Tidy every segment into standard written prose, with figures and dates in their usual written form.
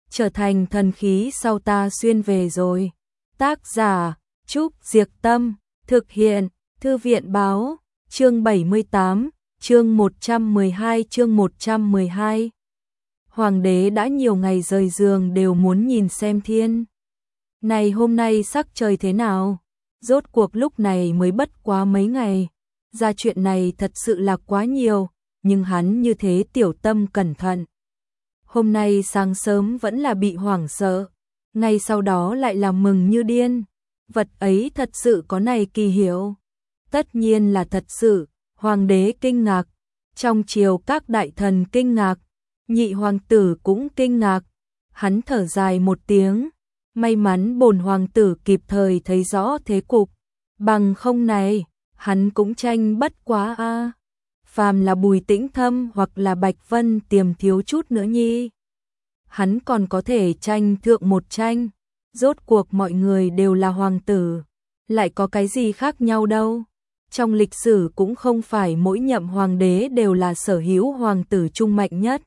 trở thành thần khí sau ta xuyên về rồi. Tác giả Trúc Diệc Tâm, thực hiện Thư viện Báo, chương 78, chương 112. Hoàng đế đã nhiều ngày rời giường đều muốn nhìn xem thiên. Này hôm nay sắc trời thế nào? Rốt cuộc lúc này mới bất quá mấy ngày. Ra chuyện này thật sự là quá nhiều, nhưng hắn như thế tiểu tâm cẩn thận. Hôm nay sáng sớm vẫn là bị hoảng sợ, ngay sau đó lại là mừng như điên. Vật ấy thật sự có này kỳ hiệu. Tất nhiên là thật sự, hoàng đế kinh ngạc, trong triều các đại thần kinh ngạc, nhị hoàng tử cũng kinh ngạc. Hắn thở dài một tiếng, may mắn bổn hoàng tử kịp thời thấy rõ thế cục, bằng không này, hắn cũng tranh bất quá a. Phàm là Bùi Tĩnh Thâm hoặc là Bạch Vân Tiềm thiếu chút nữa nhi, hắn còn có thể tranh thượng một tranh. Rốt cuộc mọi người đều là hoàng tử, lại có cái gì khác nhau đâu. Trong lịch sử cũng không phải mỗi nhậm hoàng đế đều là sở hữu hoàng tử trung mạnh nhất.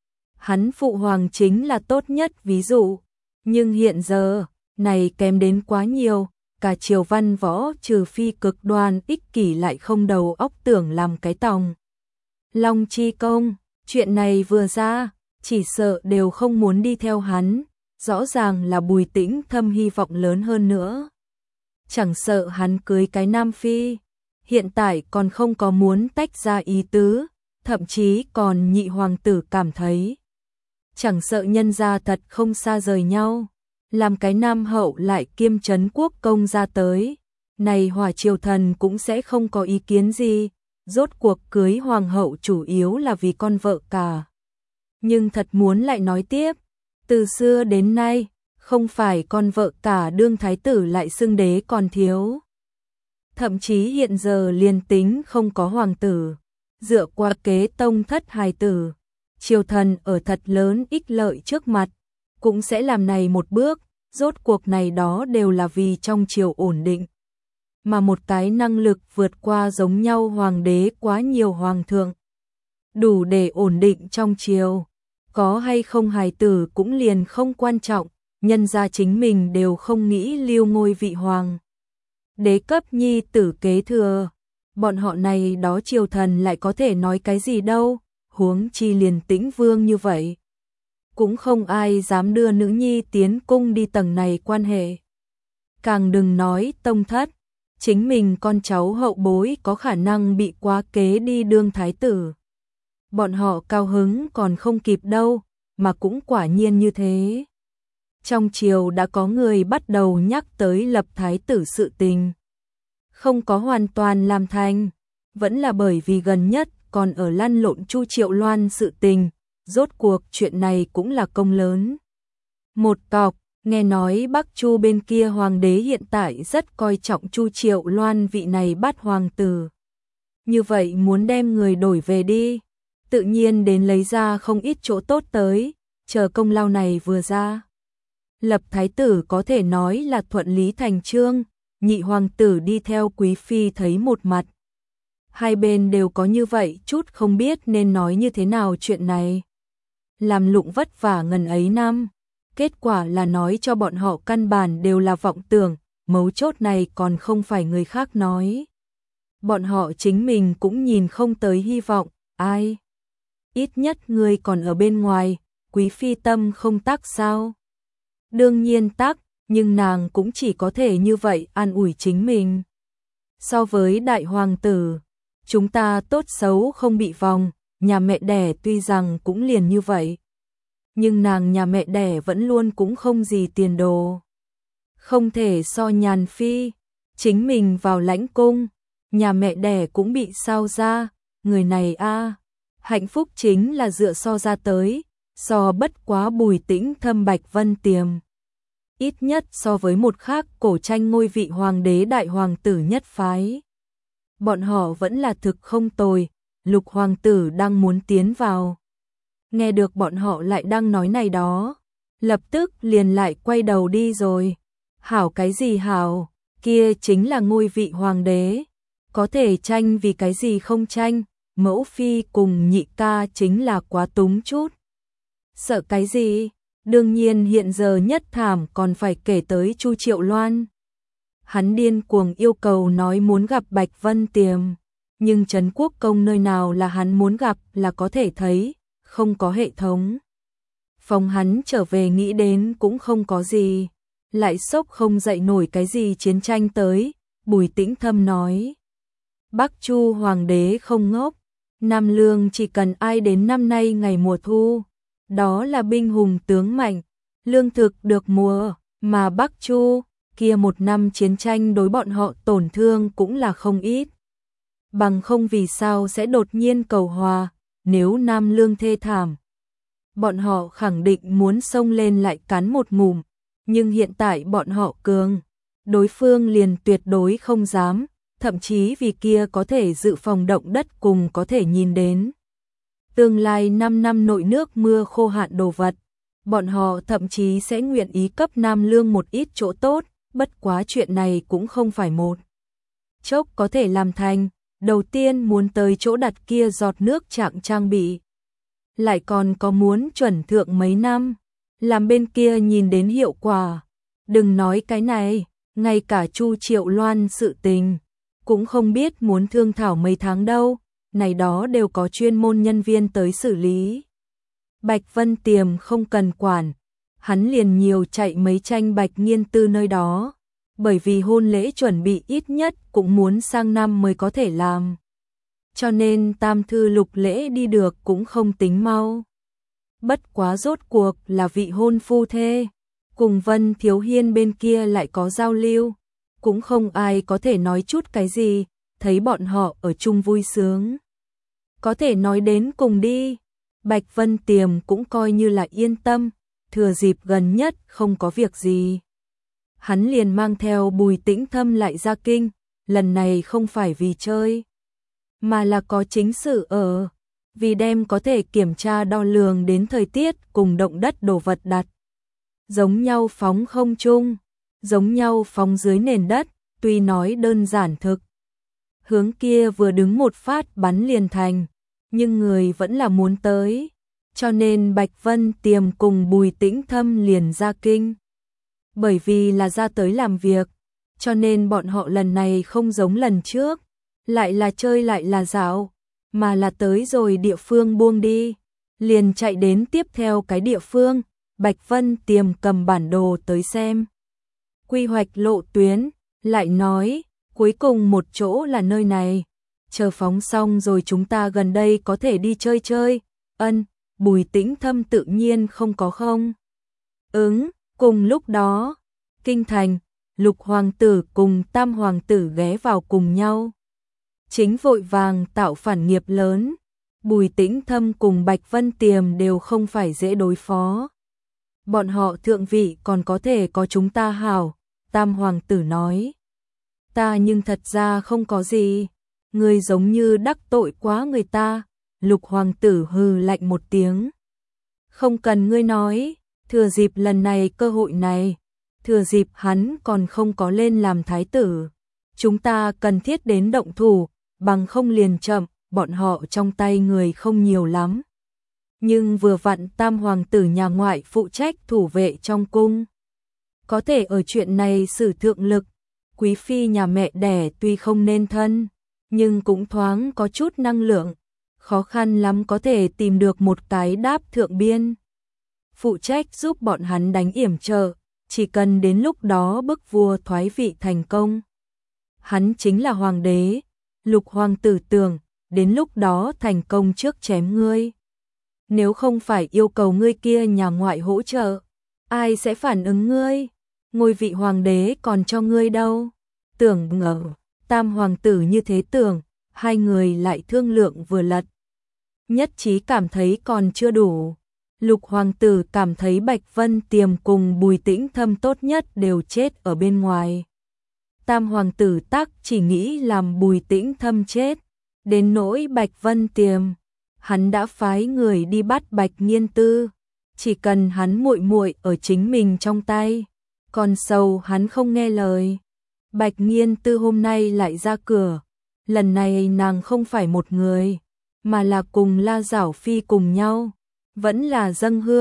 Hắn phụ hoàng chính là tốt nhất ví dụ, nhưng hiện giờ, này kém đến quá nhiều, cả triều văn võ trừ phi cực đoan ích kỷ lại không đầu óc tưởng làm cái tòng long chi công, chuyện này vừa ra, chỉ sợ đều không muốn đi theo hắn. Rõ ràng là Bùi Tĩnh Thâm hy vọng lớn hơn nữa. Chẳng sợ hắn cưới cái nam phi, hiện tại còn không có muốn tách ra ý tứ, thậm chí còn nhị hoàng tử cảm thấy. Chẳng sợ nhân gia thật không xa rời nhau, làm cái nam hậu lại kiêm trấn quốc công ra tới. Này Hỏa Triều Thần cũng sẽ không có ý kiến gì, rốt cuộc cưới hoàng hậu chủ yếu là vì con vợ cả. Nhưng thật muốn lại nói tiếp. Từ xưa đến nay, không phải con vợ cả đương thái tử lại xưng đế còn thiếu. Thậm chí hiện giờ liền tính không có hoàng tử, dựa qua kế tông thất hài tử, triều thần ở thật lớn ích lợi trước mặt, cũng sẽ làm này một bước, rốt cuộc này đó đều là vì trong triều ổn định. Mà một cái năng lực vượt qua giống nhau hoàng đế quá nhiều hoàng thượng, đủ để ổn định trong triều. Có hay không hài tử cũng liền không quan trọng, nhân gia chính mình đều không nghĩ lưu ngôi vị hoàng đế cấp nhi tử kế thừa. Bọn họ này đó triều thần lại có thể nói cái gì đâu, huống chi liền Tĩnh Vương như vậy. Cũng không ai dám đưa nữ nhi tiến cung đi tầng này quan hệ. Càng đừng nói tông thất, chính mình con cháu hậu bối có khả năng bị quá kế đi đương thái tử. Bọn họ cao hứng còn không kịp đâu, mà cũng quả nhiên như thế. Trong triều đã có người bắt đầu nhắc tới lập thái tử sự tình. Không có hoàn toàn làm thành, vẫn là bởi vì gần nhất còn ở lăn lộn Chu Triệu Loan sự tình, rốt cuộc chuyện này cũng là công lớn. Một cọc, nghe nói Bắc Chu bên kia hoàng đế hiện tại rất coi trọng Chu Triệu Loan vị này bát hoàng tử. Như vậy muốn đem người đổi về đi, tự nhiên đến lấy ra không ít chỗ tốt tới, chờ công lao này vừa ra. Lập thái tử có thể nói là thuận lý thành chương, nhị hoàng tử đi theo quý phi thấy một mặt. Hai bên đều có như vậy chút không biết nên nói như thế nào chuyện này. Làm lụng vất vả ngần ấy năm, kết quả là nói cho bọn họ căn bản đều là vọng tưởng, mấu chốt này còn không phải người khác nói. Bọn họ chính mình cũng nhìn không tới hy vọng, ai? Ít nhất người còn ở bên ngoài, quý phi tâm không tắc sao? Đương nhiên tắc, nhưng nàng cũng chỉ có thể như vậy an ủi chính mình. So với đại hoàng tử, chúng ta tốt xấu không bị vòng, nhà mẹ đẻ tuy rằng cũng liền như vậy. Nhưng nàng nhà mẹ đẻ vẫn luôn cũng không gì tiền đồ. Không thể so nhàn phi, chính mình vào lãnh cung, nhà mẹ đẻ cũng bị sao ra, người này a hạnh phúc chính là dựa so ra tới, so bất quá Bùi Tĩnh Thâm Bạch Vân Tiềm. Ít nhất so với một khác cổ tranh ngôi vị hoàng đế đại hoàng tử nhất phái. Bọn họ vẫn là thực không tồi, Lục hoàng tử đang muốn tiến vào. Nghe được bọn họ lại đang nói này đó, lập tức liền lại quay đầu đi rồi. Hảo cái gì hảo, kia chính là ngôi vị hoàng đế, có thể tranh vì cái gì không tranh, mẫu phi cùng nhị ca chính là quá túng chút. Sợ cái gì, Đương nhiên hiện giờ nhất thảm còn phải kể tới Chu Triệu Loan. Hắn điên cuồng yêu cầu nói muốn gặp Bạch Vân Tiềm, nhưng Trấn Quốc Công nơi nào là hắn muốn gặp là có thể thấy, không có hệ thống. Phòng hắn trở về nghĩ đến cũng không có gì, lại sốc không dậy nổi cái gì chiến tranh tới, Bùi Tĩnh Thâm nói. Bắc Chu Hoàng đế không ngốc, Nam Lương chỉ cần ai đến năm nay ngày mùa thu, đó là binh hùng tướng mạnh, lương thực được mùa, mà Bắc Chu kia một năm chiến tranh đối bọn họ tổn thương cũng là không ít. Bằng không vì sao sẽ đột nhiên cầu hòa, nếu Nam Lương thê thảm. Bọn họ khẳng định muốn xông lên lại cắn một ngụm, nhưng hiện tại bọn họ cường, đối phương liền tuyệt đối không dám, thậm chí vì kia có thể dự phòng động đất cùng có thể nhìn đến. Tương lai 5 năm nội nước mưa khô hạn đồ vật, bọn họ thậm chí sẽ nguyện ý cấp Nam Lương một ít chỗ tốt, bất quá chuyện này cũng không phải một chốc có thể làm thành, đầu tiên muốn tới chỗ đặt kia giọt nước trạng trang bị. Lại còn có muốn chuẩn thượng mấy năm, làm bên kia nhìn đến hiệu quả. Đừng nói cái này, ngay cả Chu Triệu Loan sự tình, cũng không biết muốn thương thảo mấy tháng đâu, này đó đều có chuyên môn nhân viên tới xử lý. Bạch Vân Tiềm không cần quản, hắn liền nhiều chạy mấy tranh Bạch Nghiên Tư nơi đó, bởi vì hôn lễ chuẩn bị ít nhất cũng muốn sang năm mới có thể làm. Cho nên tam thư lục lễ đi được cũng không tính mau. Bất quá rốt cuộc là vị hôn phu thê, cùng Vân Thiếu Hiên bên kia lại có giao lưu, cũng không ai có thể nói chút cái gì, thấy bọn họ ở chung vui sướng. Có thể nói đến cùng đi, Bạch Vân Tiềm cũng coi như là yên tâm, thừa dịp gần nhất không có việc gì. Hắn liền mang theo Bùi Tĩnh Thâm lại ra kinh, lần này không phải vì chơi, mà là có chính sự ở, vì đem có thể kiểm tra đo lường đến thời tiết cùng động đất đồ vật đặt. Giống nhau phóng không trung, giống nhau phóng dưới nền đất, tuy nói đơn giản thực. Hướng kia vừa đứng một phát bắn liền thành, nhưng người vẫn là muốn tới, cho nên Bạch Vân Tiềm cùng Bùi Tĩnh Thâm liền ra kinh. Bởi vì là ra tới làm việc, cho nên bọn họ lần này không giống lần trước, lại là chơi lại là dạo, mà là tới rồi địa phương buông đi, liền chạy đến tiếp theo cái địa phương, Bạch Vân Tiềm cầm bản đồ tới xem. Quy hoạch lộ tuyến, lại nói, cuối cùng một chỗ là nơi này, chờ phóng xong rồi chúng ta gần đây có thể đi chơi chơi, Bùi Tĩnh Thâm tự nhiên không có không. Cùng lúc đó, kinh thành, Lục Hoàng tử cùng Tam Hoàng tử ghé vào cùng nhau. Chính vội vàng tạo phản nghiệp lớn, Bùi Tĩnh Thâm cùng Bạch Vân Tiềm đều không phải dễ đối phó. Bọn họ thượng vị còn có thể có chúng ta hảo, Tam Hoàng tử nói. Ta nhưng thật ra không có gì, người giống như đắc tội quá người ta, Lục Hoàng tử hừ lạnh một tiếng. Không cần ngươi nói, thừa dịp lần này cơ hội này, thừa dịp hắn còn không có lên làm thái tử, chúng ta cần thiết đến động thủ, bằng không liền chậm, bọn họ trong tay người không nhiều lắm. Nhưng vừa vặn Tam Hoàng tử nhà ngoại phụ trách thủ vệ trong cung, có thể ở chuyện này sử thượng lực. Quý phi nhà mẹ đẻ tuy không nên thân, nhưng cũng thoáng có chút năng lượng, khó khăn lắm có thể tìm được một cái đáp thượng biên. Phụ trách giúp bọn hắn đánh yểm trợ, chỉ cần đến lúc đó bức vua thoái vị thành công. Hắn chính là hoàng đế, Lục Hoàng tử tưởng, đến lúc đó thành công trước chém ngươi. Nếu không phải yêu cầu ngươi kia nhà ngoại hỗ trợ, ai sẽ phản ứng ngươi? Ngôi vị hoàng đế còn cho ngươi đâu. Tưởng ngờ, Tam Hoàng tử như thế tưởng, hai người lại thương lượng vừa lật. Nhất trí cảm thấy còn chưa đủ. Lục Hoàng tử cảm thấy Bạch Vân Tiềm cùng Bùi Tĩnh Thâm tốt nhất đều chết ở bên ngoài. Tam Hoàng tử tắc chỉ nghĩ làm Bùi Tĩnh Thâm chết. Đến nỗi Bạch Vân Tiềm, hắn đã phái người đi bắt Bạch Nghiên Tư. Chỉ cần hắn muội muội ở chính mình trong tay, còn sầu hắn không nghe lời. Bạch Nghiên Tư hôm nay lại ra cửa, lần này nàng không phải một người, mà là cùng La Giảo Phi cùng nhau, vẫn là dâng hương,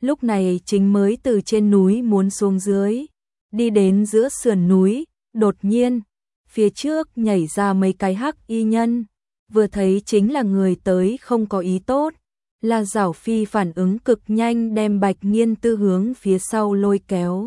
lúc này chính mới từ trên núi muốn xuống dưới, đi đến giữa sườn núi, đột nhiên, phía trước nhảy ra mấy cái hắc y nhân, vừa thấy chính là người tới không có ý tốt. La Giảo Phi phản ứng cực nhanh đem Bạch Nghiên Tư hướng phía sau lôi kéo.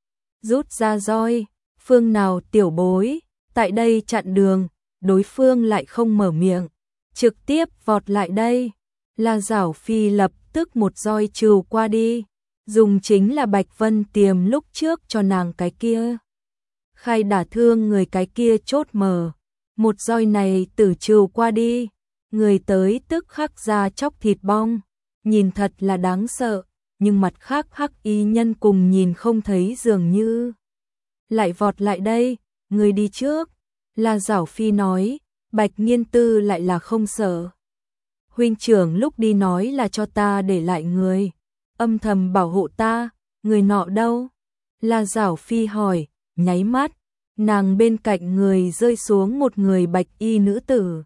Rút ra roi, phương nào tiểu bối, tại đây chặn đường, đối phương lại không mở miệng, trực tiếp vọt lại đây. La Giảo Phi lập tức một roi trừ qua đi, dùng chính là Bạch Vân Tiềm lúc trước cho nàng cái kia. Khai đả thương người cái kia chốt mở, một roi này tử trừ qua đi, người tới tức khắc ra chóc thịt bong, nhìn thật là đáng sợ, nhưng mặt khác hắc y nhân cùng nhìn không thấy dường như. Lại vọt lại đây, người đi trước, La Giảo Phi nói, Bạch Nghiên Tư lại là không sợ. Huynh trưởng lúc đi nói là cho ta để lại người, âm thầm bảo hộ ta, người nọ đâu? La Giảo Phi hỏi, nháy mắt, nàng bên cạnh người rơi xuống một người bạch y nữ tử.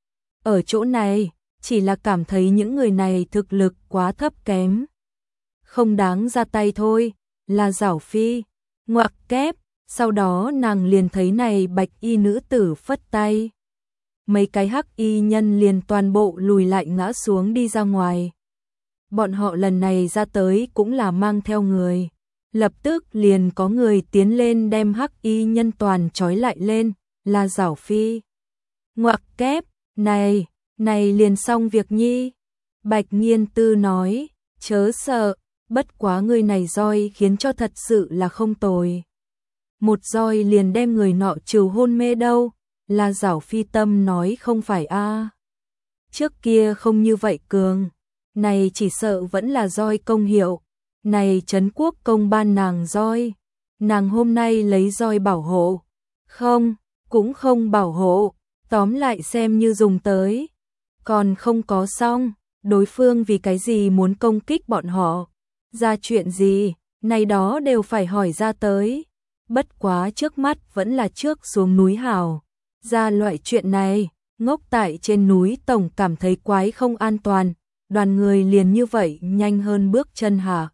Ở chỗ này, chỉ là cảm thấy những người này thực lực quá thấp kém. Không đáng ra tay thôi, La Giảo Phi, ngoặc kép, sau đó nàng liền thấy này bạch y nữ tử phất tay. Mấy cái hắc y nhân liền toàn bộ lùi lại ngã xuống đi ra ngoài. Bọn họ lần này ra tới cũng là mang theo người. Lập tức liền có người tiến lên đem hắc y nhân toàn trói lại lên, La Giảo Phi. Ngoặc kép, này liền xong việc nhi. Bạch Nghiên Tư nói, chớ sợ, bất quá người này roi khiến cho thật sự là không tồi. Một roi liền đem người nọ trừ hôn mê đâu, La Giảo Phi tâm nói không phải a. Trước kia không như vậy cường, này chỉ sợ vẫn là roi công hiệu. Này Trấn Quốc công ban nàng roi, nàng hôm nay lấy roi bảo hộ. Không, cũng không bảo hộ, tóm lại xem như dùng tới. Còn không có xong, đối phương vì cái gì muốn công kích bọn họ, ra chuyện gì, này đó đều phải hỏi ra tới. Bất quá trước mắt vẫn là trước xuống núi hảo. Ra loại chuyện này, ngốc tại trên núi tổng cảm thấy quái không an toàn, đoàn người liền như vậy nhanh hơn bước chân hạ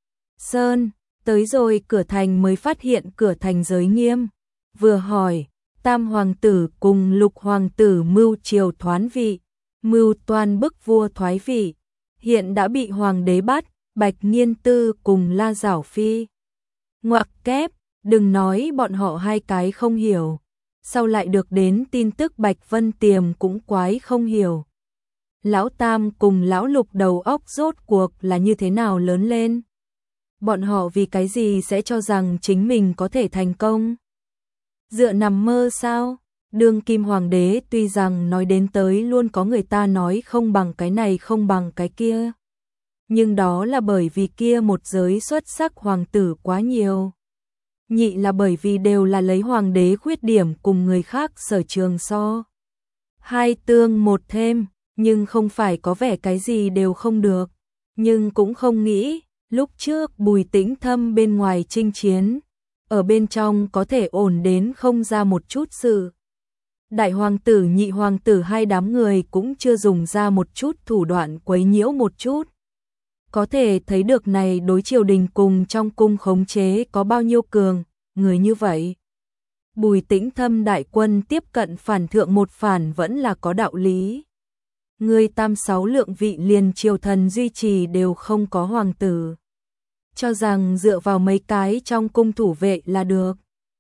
sơn, tới rồi cửa thành mới phát hiện cửa thành giới nghiêm, vừa hỏi, Tam hoàng tử cùng Lục hoàng tử mưu triều thoán vị, mưu toan bức vua thoái vị, hiện đã bị hoàng đế bắt, Bạch Nghiên Tư cùng La Giảo Phi. Ngoặc kép, đừng nói bọn họ hai cái không hiểu, sau lại được đến tin tức Bạch Vân Tiềm cũng quái không hiểu. Lão Tam cùng lão Lục đầu óc rốt cuộc là như thế nào lớn lên? Bọn họ vì cái gì sẽ cho rằng chính mình có thể thành công? Dựa nằm mơ sao? Đương kim hoàng đế tuy rằng nói đến tới luôn có người ta nói không bằng cái này không bằng cái kia. Nhưng đó là bởi vì kia một giới xuất sắc hoàng tử quá nhiều. Nhị là bởi vì đều là lấy hoàng đế khuyết điểm cùng người khác sở trường so. Hai tương một thêm, nhưng không phải có vẻ cái gì đều không được. Nhưng cũng không nghĩ, lúc trước Bùi Tĩnh Thâm bên ngoài chinh chiến, ở bên trong có thể ổn đến không ra một chút sự. Đại hoàng tử nhị hoàng tử hai đám người cũng chưa dùng ra một chút thủ đoạn quấy nhiễu một chút. Có thể thấy được này đối triều đình cùng trong cung khống chế có bao nhiêu cường, người như vậy. Bùi Tĩnh Thâm đại quân tiếp cận phản thượng một phản vẫn là có đạo lý. Người tam sáu lượng vị liền triều thần duy trì đều không có hoàng tử. Cho rằng dựa vào mấy cái trong cung thủ vệ là được.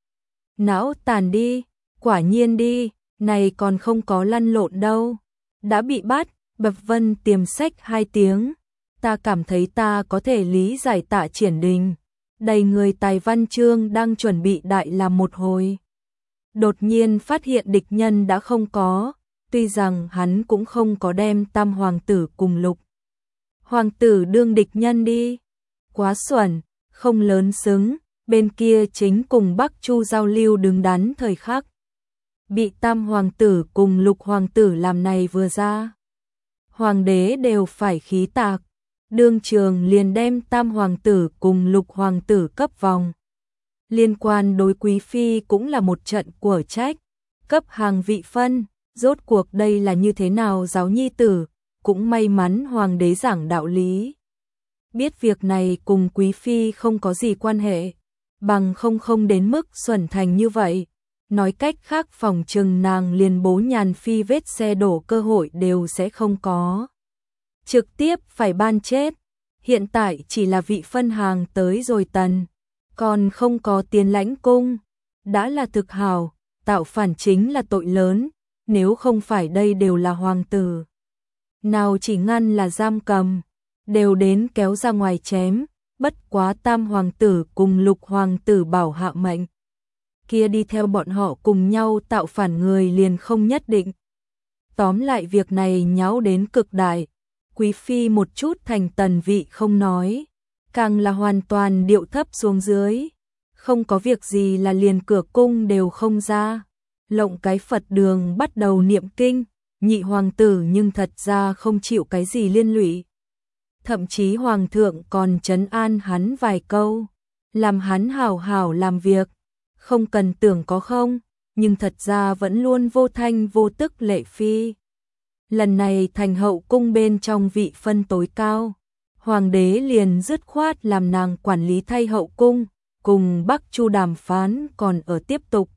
Não tàn đi, quả nhiên đi, này còn không có lăn lộn đâu. Đã bị bắt, Bạch Vân Tiềm sách 2 tiếng. Ta cảm thấy ta có thể lý giải Tạ Triển Đình. Đầy người tài văn chương đang chuẩn bị đại làm một hồi. Đột nhiên phát hiện địch nhân đã không có, tuy rằng hắn cũng không có đem Tam hoàng tử cùng Lục hoàng tử đương địch nhân đi. Quá xuẩn, không lớn xứng, bên kia chính cùng Bắc Chu giao lưu đứng đắn thời khắc. Bị Tam hoàng tử cùng Lục hoàng tử làm này vừa ra. Hoàng đế đều phải khí tạc, đương trường liền đem Tam hoàng tử cùng Lục hoàng tử cấp vòng. Liên quan đối quý phi cũng là một trận của trách, cấp hàng vị phân, rốt cuộc đây là như thế nào giáo nhi tử, cũng may mắn hoàng đế giảng đạo lý. biết việc này cùng Quý Phi không có gì quan hệ, bằng không đến mức xuẩn thành như vậy. Nói cách khác phòng trừng nàng liền bố Nhàn Phi vết xe đổ cơ hội đều sẽ không có. Trực tiếp phải ban chết. Hiện tại chỉ là vị phân hàng tới rồi tần, còn không có tiến lãnh cung. Đã là thực hào, tạo phản chính là tội lớn, nếu không phải đây đều là hoàng tử. Nào chỉ ngăn là giam cầm, đều đến kéo ra ngoài chém, bất quá tam hoàng tử cùng lục hoàng tử bảo hạ mệnh. Kia đi theo bọn họ cùng nhau tạo phản người liền không nhất định. Tóm lại việc này nháo đến cực đại, Quý Phi một chút thành tần vị không nói, càng là hoàn toàn điệu thấp xuống dưới. Không có việc gì là liền cửa cung đều không ra, lộng cái Phật đường bắt đầu niệm kinh, nhị hoàng tử nhưng thật ra không chịu cái gì liên lụy. Thậm chí hoàng thượng còn trấn an hắn vài câu, làm hắn hảo hảo làm việc, không cần tưởng có không, nhưng thật ra vẫn luôn vô thanh vô tức lệ phi. Lần này thành hậu cung bên trong vị phân tối cao, hoàng đế liền dứt khoát làm nàng quản lý thay hậu cung, cùng Bắc Chu đàm phán còn ở tiếp tục.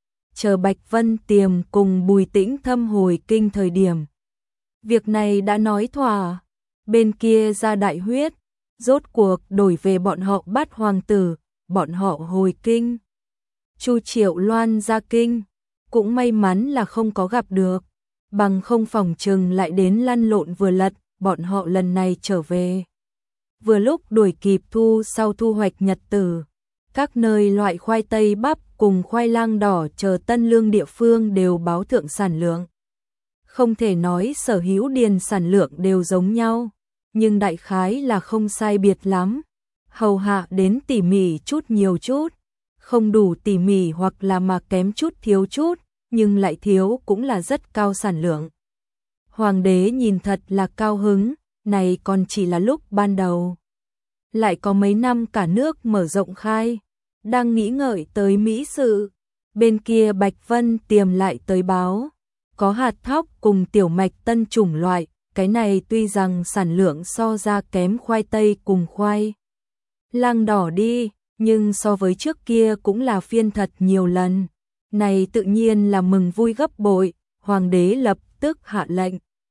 Chờ Bạch Vân Tiềm cùng Bùi Tĩnh Thâm hồi kinh thời điểm. Việc này đã nói thỏa, bên kia ra đại huyết, rốt cuộc đổi về bọn họ bắt hoàng tử, bọn họ hồi kinh. Chu Triệu Loan ra kinh, cũng may mắn là không có gặp được, bằng không phòng trừng lại đến lăn lộn vừa lật, bọn họ lần này trở về. Vừa lúc đuổi kịp sau thu hoạch nhật tử, các nơi loại khoai tây bắp cùng khoai lang đỏ chờ tân lương địa phương đều báo thượng sản lượng. Không thể nói sở hữu điền sản lượng đều giống nhau, nhưng đại khái là không sai biệt lắm. Hầu hạ đến tỉ mỉ chút nhiều chút, không đủ tỉ mỉ hoặc là mà kém chút thiếu chút, nhưng lại thiếu cũng là rất cao sản lượng. Hoàng đế nhìn thật là cao hứng, này còn chỉ là lúc ban đầu. Lại có mấy năm cả nước mở rộng khai, đang nghĩ ngợi tới Mỹ sự, bên kia Bạch Vân Tiềm lại tới báo, có hạt thóc cùng tiểu mạch tân chủng loại, cái này tuy rằng sản lượng so ra kém khoai tây cùng khoai lang đỏ đi, nhưng so với trước kia cũng là phiên thật nhiều lần. Này tự nhiên là mừng vui gấp bội, hoàng đế lập tức hạ lệnh.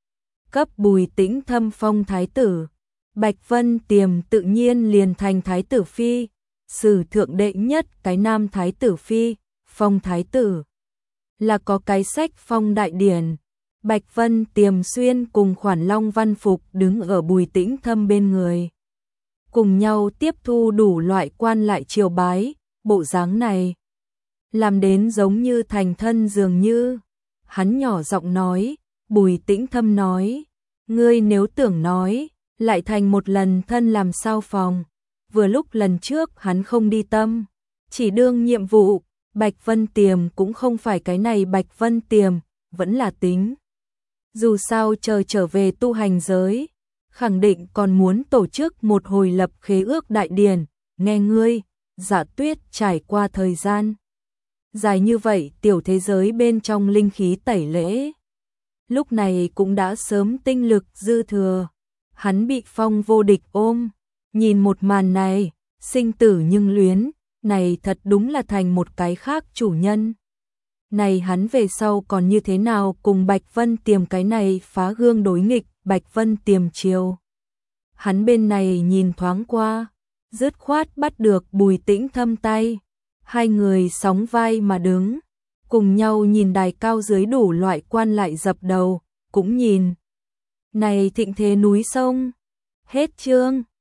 Cấp Bùi Tĩnh Thâm phong thái tử, Bạch Vân Tiềm tự nhiên liền thành thái tử phi, sử thượng đệ nhất cái nam thái tử phi, phong thái tử. Là có cái sách phong đại điển, Bạch Vân Tiềm xuyên cùng khoản long văn phục đứng ở Bùi Tĩnh Thâm bên người. Cùng nhau tiếp thu đủ loại quan lại triều bái, bộ dáng này. Làm đến giống như thành thân dường như. Hắn nhỏ giọng nói, Bùi Tĩnh Thâm nói, ngươi nếu tưởng nói, lại thành một lần thân làm sao phòng. Vừa lúc lần trước hắn không đi tâm, chỉ đương nhiệm vụ, Bạch Vân Tiềm cũng không phải cái này Bạch Vân Tiềm, vẫn là tính. Dù sao chờ trở về tu hành giới, khẳng định còn muốn tổ chức một hồi lập khế ước đại điển, nghe ngươi, Dạ Tuyết trải qua thời gian dài như vậy tiểu thế giới bên trong linh khí tẩy lễ. Lúc này cũng đã sớm tinh lực dư thừa, hắn bị phong vô địch ôm, nhìn một màn này, sinh tử nhưng luyến, này thật đúng là thành một cái khác chủ nhân. Này hắn về sau còn như thế nào cùng Bạch Vân Tiềm cái này phá gương đối nghịch, Bạch Vân Tiềm chiều. Hắn bên này nhìn thoáng qua, dứt khoát bắt được Bùi Tĩnh Thâm tay, hai người sóng vai mà đứng, cùng nhau nhìn đài cao dưới đủ loại quan lại dập đầu, cũng nhìn. Này thịnh thế núi sông, hết chương.